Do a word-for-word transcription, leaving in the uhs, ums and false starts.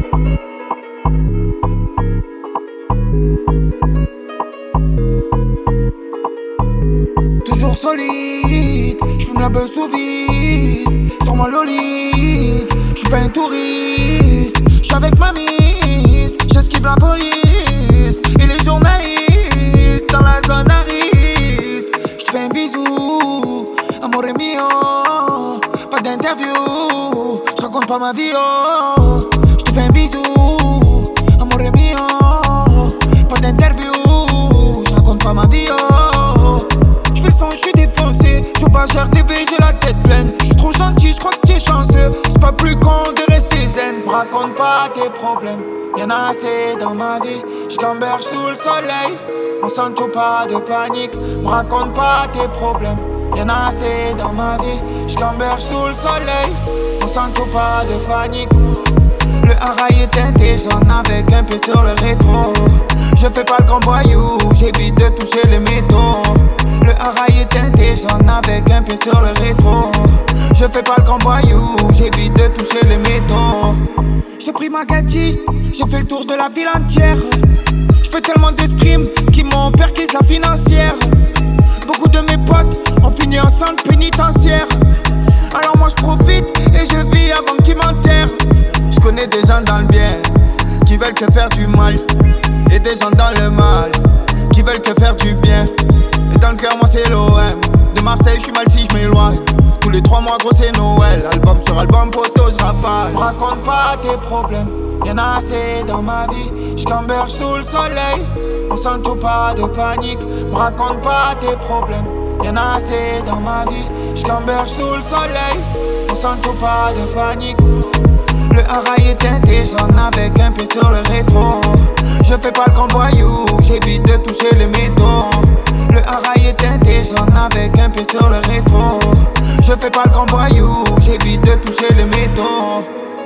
Toujours solide, j'fume la beuh sous vide. Sur moi l'olive, j'suis pas un touriste. J'suis avec ma mise, j'esquive la police et les journalistes dans la zone à risque. J'te fais un bisou, amore mio. Pas d'interview, j'raconte pas ma vie, oh. J'te fais un bisou, amore mio. Pas d'interview, j'raconte pas ma vie, oh. J'fais le son, j'suis défoncé. Tu pas cher T V, j'ai la tête pleine. J'suis trop gentil, j'crois que t'es chanceux. C'est pas plus con de rester zen. M'raconte pas tes problèmes, y'en a assez dans ma vie. J'gamberge sous le soleil, on sent pas de panique. M'raconte pas tes problèmes, y'en a assez dans ma vie. J'gamberge sous le soleil, on sent pas de panique. Le haraï est teinté jaune avec un peu sur le rétro. Je fais pas le grand voyou, j'évite de toucher les métaux. Le haraï est teinté jaune avec un peu sur le rétro. Je fais pas le grand voyou, j'évite de toucher les métaux. J'ai pris ma gadget, j'ai fait le tour de la ville entière. J'fais tellement d'escrime qu'ils m'ont perqué sa financière. Beaucoup de mes potes ont fini en centre pénitentiaire. Alors moi j'profite et je vis avant qu'ils m'enterrent. J'connais des gens dans le bien qui veulent te faire du mal, et des gens dans le mal qui veulent te faire du bien. Et dans le cœur moi c'est l'O M. De Marseille j'suis mal si j'm'éloigne. Tous les trois mois gros c'est Noël. Album sur album, photo j'rafale. M'raconte pas tes problèmes, y'en a assez dans ma vie. J'gamberge sous le soleil, on sent pas de panique. M'raconte pas tes problèmes, y'en a assez dans ma vie. J'gamberge sous le soleil, on sent pas de panique. Le haraï est teinté jaune avec un peu sur le rétro. Je fais pas le grand voyou, j'évite de toucher les métaux. Le haraï est teinté jaune avec un peu sur le rétro. Je fais pas le grand voyou, j'évite de toucher les métaux.